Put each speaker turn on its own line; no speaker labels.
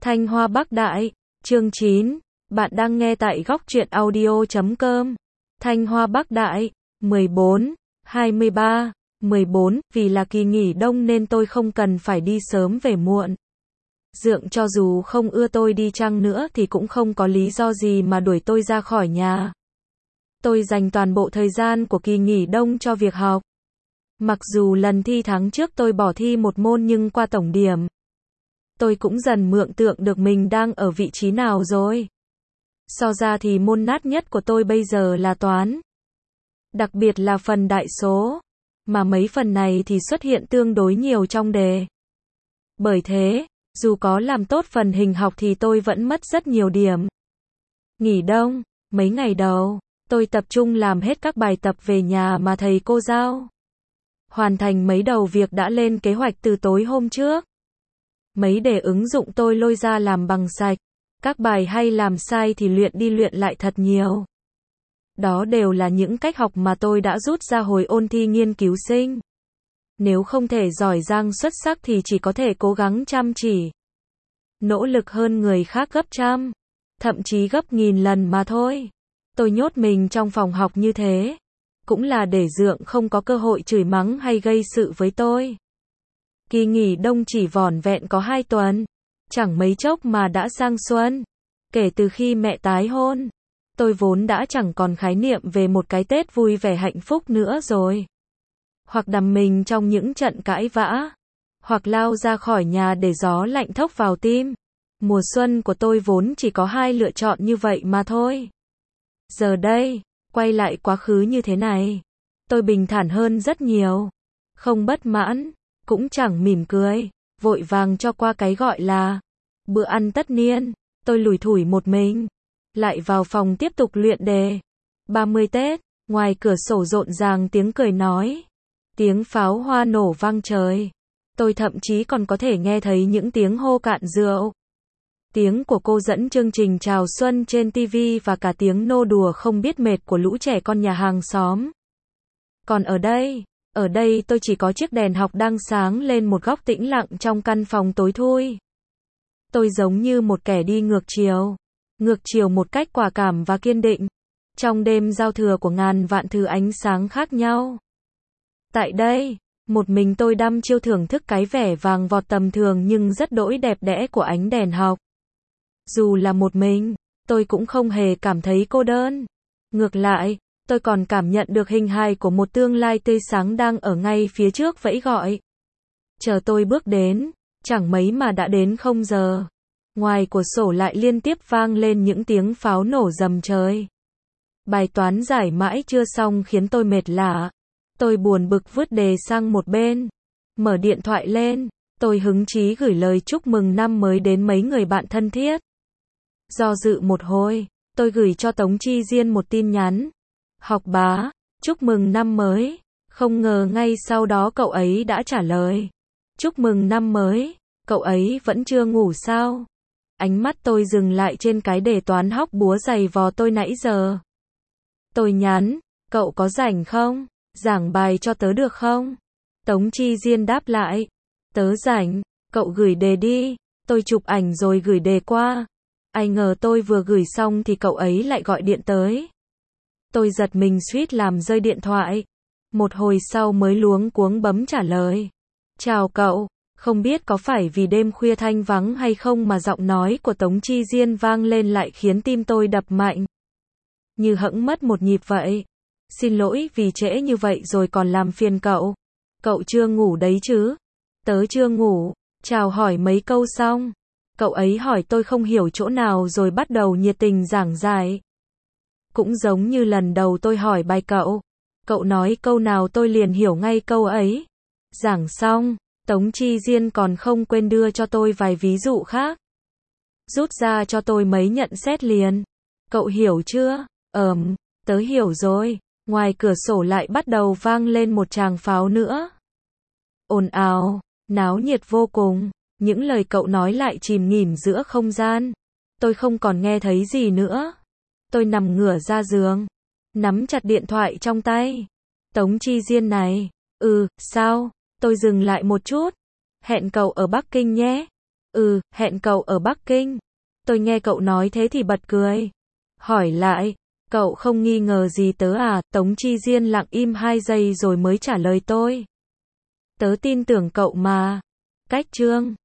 Thanh Hoa Bắc Đại, chương 9. Bạn đang nghe tại góc truyện audio.com. Thanh Hoa Bắc Đại, 14, 23, 14, vì là kỳ nghỉ đông nên tôi không cần phải đi sớm về muộn. Dượng cho dù không ưa tôi đi chăng nữa thì cũng không có lý do gì mà đuổi tôi ra khỏi nhà. Tôi dành toàn bộ thời gian của kỳ nghỉ đông cho việc học. Mặc dù lần thi tháng trước tôi bỏ thi một môn nhưng qua tổng điểm, tôi cũng dần mường tượng được mình đang ở vị trí nào rồi. So ra thì môn nát nhất của tôi bây giờ là toán. Đặc biệt là phần đại số, mà mấy phần này thì xuất hiện tương đối nhiều trong đề. Bởi thế, dù có làm tốt phần hình học thì tôi vẫn mất rất nhiều điểm. Nghỉ đông, mấy ngày đầu, tôi tập trung làm hết các bài tập về nhà mà thầy cô giao. Hoàn thành mấy đầu việc đã lên kế hoạch từ tối hôm trước. Mấy đề ứng dụng tôi lôi ra làm bằng sạch. Các bài hay làm sai thì luyện đi luyện lại thật nhiều. Đó đều là những cách học mà tôi đã rút ra hồi ôn thi nghiên cứu sinh. Nếu không thể giỏi giang xuất sắc thì chỉ có thể cố gắng chăm chỉ. Nỗ lực hơn người khác gấp trăm, thậm chí gấp nghìn lần mà thôi. Tôi nhốt mình trong phòng học như thế, cũng là để Dượng không có cơ hội chửi mắng hay gây sự với tôi. Kỳ nghỉ đông chỉ vỏn vẹn có 2 tuần, chẳng mấy chốc mà đã sang xuân. Kể từ khi mẹ tái hôn, tôi vốn đã chẳng còn khái niệm về một cái Tết vui vẻ hạnh phúc nữa rồi. Hoặc đắm mình trong những trận cãi vã, hoặc lao ra khỏi nhà để gió lạnh thốc vào tim. Mùa xuân của tôi vốn chỉ có 2 lựa chọn như vậy mà thôi. Giờ đây, quay lại quá khứ như thế này, tôi bình thản hơn rất nhiều. Không bất mãn, cũng chẳng mỉm cười, vội vàng cho qua cái gọi là bữa ăn tất niên. Tôi lủi thủi một mình, lại vào phòng tiếp tục luyện đề. 30 Tết, ngoài cửa sổ rộn ràng tiếng cười nói, tiếng pháo hoa nổ vang trời. Tôi thậm chí còn có thể nghe thấy những tiếng hô cạn rượu. Tiếng của cô dẫn chương trình chào xuân trên TV và cả tiếng nô đùa không biết mệt của lũ trẻ con nhà hàng xóm. Còn ở đây tôi chỉ có chiếc đèn học đang sáng lên một góc tĩnh lặng trong căn phòng tối thui. Tôi giống như một kẻ đi ngược chiều một cách quả cảm và kiên định, trong đêm giao thừa của ngàn vạn thứ ánh sáng khác nhau. Tại đây, một mình tôi đăm chiêu thưởng thức cái vẻ vàng vọt tầm thường nhưng rất đỗi đẹp đẽ của ánh đèn học. Dù là một mình, tôi cũng không hề cảm thấy cô đơn. Ngược lại, tôi còn cảm nhận được hình hài của một tương lai tươi sáng đang ở ngay phía trước vẫy gọi. Chờ tôi bước đến, chẳng mấy mà đã đến 0 giờ. Ngoài cửa sổ lại liên tiếp vang lên những tiếng pháo nổ rầm trời. Bài toán giải mãi chưa xong khiến tôi mệt lả. Tôi buồn bực vứt đề sang một bên. Mở điện thoại lên, tôi hứng chí gửi lời chúc mừng năm mới đến mấy người bạn thân thiết. Do dự một hồi, tôi gửi cho Tống Chi Diên một tin nhắn. Học bá, chúc mừng năm mới. Không ngờ ngay sau đó cậu ấy đã trả lời. Chúc mừng năm mới, cậu ấy vẫn chưa ngủ sao? Ánh mắt tôi dừng lại trên cái đề toán hóc búa giày vò tôi nãy giờ. Tôi nhắn, cậu có rảnh không? Giảng bài cho tớ được không? Tống Chi Diên đáp lại, tớ rảnh, cậu gửi đề đi. Tôi chụp ảnh rồi gửi đề qua. Ai ngờ tôi vừa gửi xong thì cậu ấy lại gọi điện tới. Tôi giật mình suýt làm rơi điện thoại. Một hồi sau mới luống cuống bấm trả lời. Chào cậu, không biết có phải vì đêm khuya thanh vắng hay không mà giọng nói của Tống Chi Diên vang lên lại khiến tim tôi đập mạnh. Như hẫng mất một nhịp vậy. Xin lỗi vì trễ như vậy rồi còn làm phiền cậu. Cậu chưa ngủ đấy chứ? Tớ chưa ngủ. Chào hỏi mấy câu xong, cậu ấy hỏi tôi không hiểu chỗ nào rồi bắt đầu nhiệt tình giảng giải. Cũng giống như lần đầu tôi hỏi bài cậu. Cậu nói câu nào tôi liền hiểu ngay câu ấy. Giảng xong, Tống Chi Diên còn không quên đưa cho tôi vài ví dụ khác. Rút ra cho tôi mấy nhận xét liền. Cậu hiểu chưa? Tớ hiểu rồi. Ngoài cửa sổ lại bắt đầu vang lên một tràng pháo nữa. Ồn ào, náo nhiệt vô cùng. Những lời cậu nói lại chìm nghỉm giữa không gian. Tôi không còn nghe thấy gì nữa. Tôi nằm ngửa ra giường, nắm chặt điện thoại trong tay. Tống Chi Diên này. Sao? Tôi dừng lại một chút. Hẹn cậu ở Bắc Kinh nhé. Hẹn cậu ở Bắc Kinh. Tôi nghe cậu nói thế thì bật cười. Hỏi lại, cậu không nghi ngờ gì tớ à? Tống Chi Diên lặng im 2 giây rồi mới trả lời tôi. Tớ tin tưởng cậu mà. Cách chương